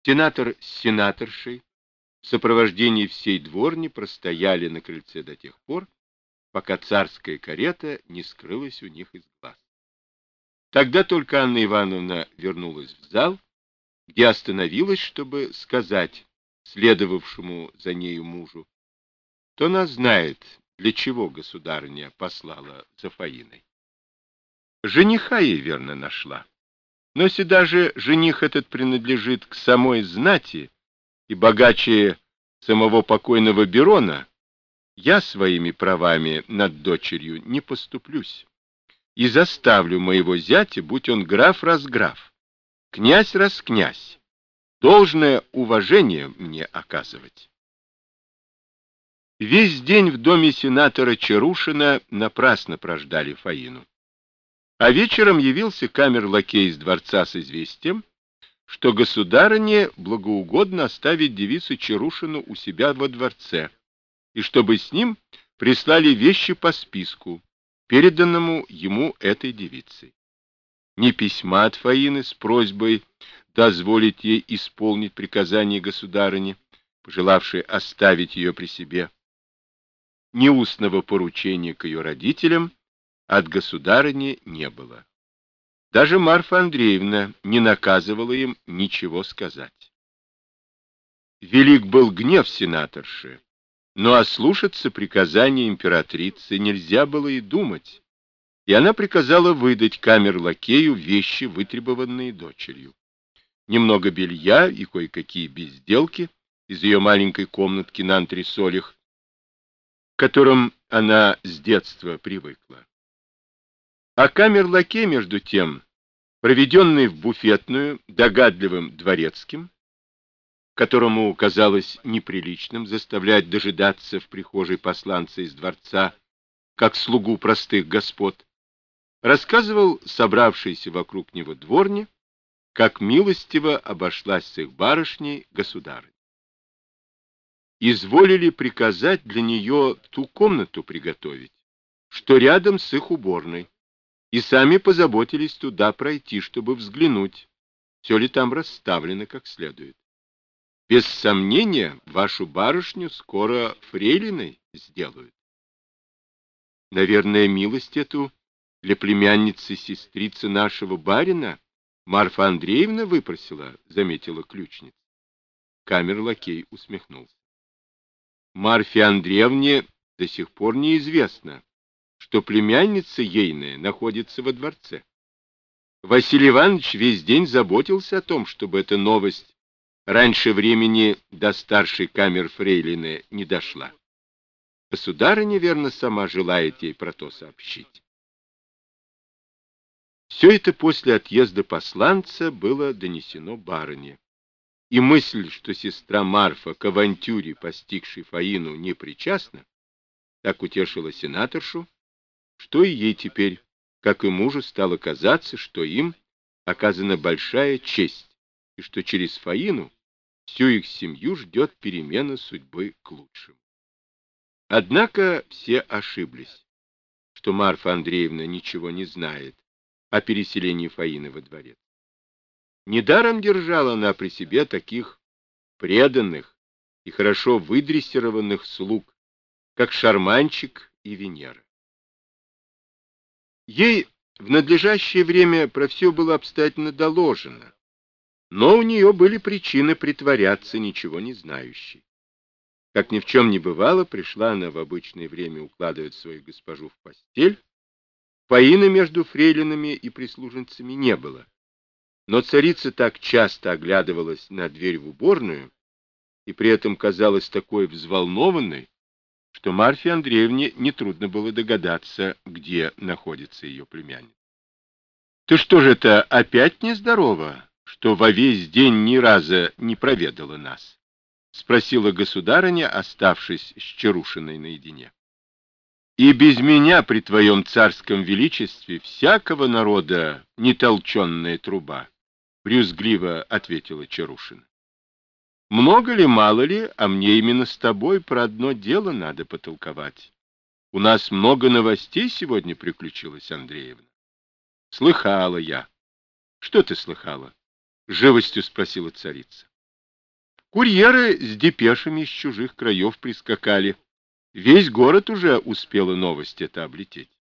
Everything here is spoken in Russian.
Сенатор с сенаторшей в сопровождении всей дворни простояли на крыльце до тех пор, пока царская карета не скрылась у них из глаз. Тогда только Анна Ивановна вернулась в зал, где остановилась, чтобы сказать следовавшему за нею мужу: кто нас знает, для чего государыня послала за Фаиной. Жениха ей верно нашла. Но если даже жених этот принадлежит к самой знати и богаче самого покойного Берона, я своими правами над дочерью не поступлюсь и заставлю моего зятя, будь он граф раз граф, князь раз князь, должное уважение мне оказывать. Весь день в доме сенатора Чарушина напрасно прождали Фаину. А вечером явился камер-лакей из дворца с известием, что государыне благоугодно оставить девицу Чарушину у себя во дворце, и чтобы с ним прислали вещи по списку, переданному ему этой девицей. Ни письма от Фаины с просьбой дозволить ей исполнить приказание государыни, пожелавшей оставить ее при себе, ни устного поручения к ее родителям от государыни не было. Даже Марфа Андреевна не наказывала им ничего сказать. Велик был гнев сенаторши, но ослушаться приказания императрицы нельзя было и думать, и она приказала выдать камер-лакею вещи, вытребованные дочерью. Немного белья и кое-какие безделки из ее маленькой комнатки на антресолях, к которым она с детства привыкла. А камер-лакей, между тем, проведенный в буфетную догадливым дворецким, которому казалось неприличным заставлять дожидаться в прихожей посланца из дворца, как слугу простых господ, рассказывал собравшейся вокруг него дворне, как милостиво обошлась с их барышней государыня. Изволили приказать для нее ту комнату приготовить, что рядом с их уборной, и сами позаботились туда пройти, чтобы взглянуть, все ли там расставлено как следует. Без сомнения, вашу барышню скоро фрейлиной сделают. Наверное, милость эту для племянницы-сестрицы нашего барина Марфа Андреевна выпросила, заметила ключница. Камер-лакей усмехнулся. Марфе Андреевне до сих пор неизвестно, что племянница ейная находится во дворце. Василий Иванович весь день заботился о том, чтобы эта новость раньше времени до старшей камер-фрейлины не дошла. Государыня, верно, сама желает ей про то сообщить. Все это после отъезда посланца было донесено барыне. И мысль, что сестра Марфа к авантюре, постигшей Фаину, не причастна, так утешила сенаторшу, что и ей теперь, как и мужу, стало казаться, что им оказана большая честь, и что через Фаину всю их семью ждет перемена судьбы к лучшему. Однако все ошиблись, что Марфа Андреевна ничего не знает о переселении Фаины во дворец. Недаром держала она при себе таких преданных и хорошо выдрессированных слуг, как Шарманчик и Венера. Ей в надлежащее время про все было обстоятельно доложено, но у нее были причины притворяться ничего не знающей. Как ни в чем не бывало, пришла она в обычное время укладывать свою госпожу в постель. Фаины между фрейлинами и прислужницами не было, но царица так часто оглядывалась на дверь в уборную и при этом казалась такой взволнованной, что Марфе Андреевне нетрудно было догадаться, где находится ее племянница. — Ты что же это, опять нездорова, что во весь день ни разу не проведала нас? — спросила государыня, оставшись с Чарушиной наедине. — И без меня при твоем царском величестве всякого народа нетолченная труба, — брюзгливо ответила Чарушина. — Много ли, мало ли, а мне именно с тобой про одно дело надо потолковать. У нас много новостей сегодня приключилось, Андреевна. — Слыхала я. — Что ты слыхала? — живостью спросила царица. Курьеры с депешами из чужих краев прискакали. Весь город уже успела новость эта облететь.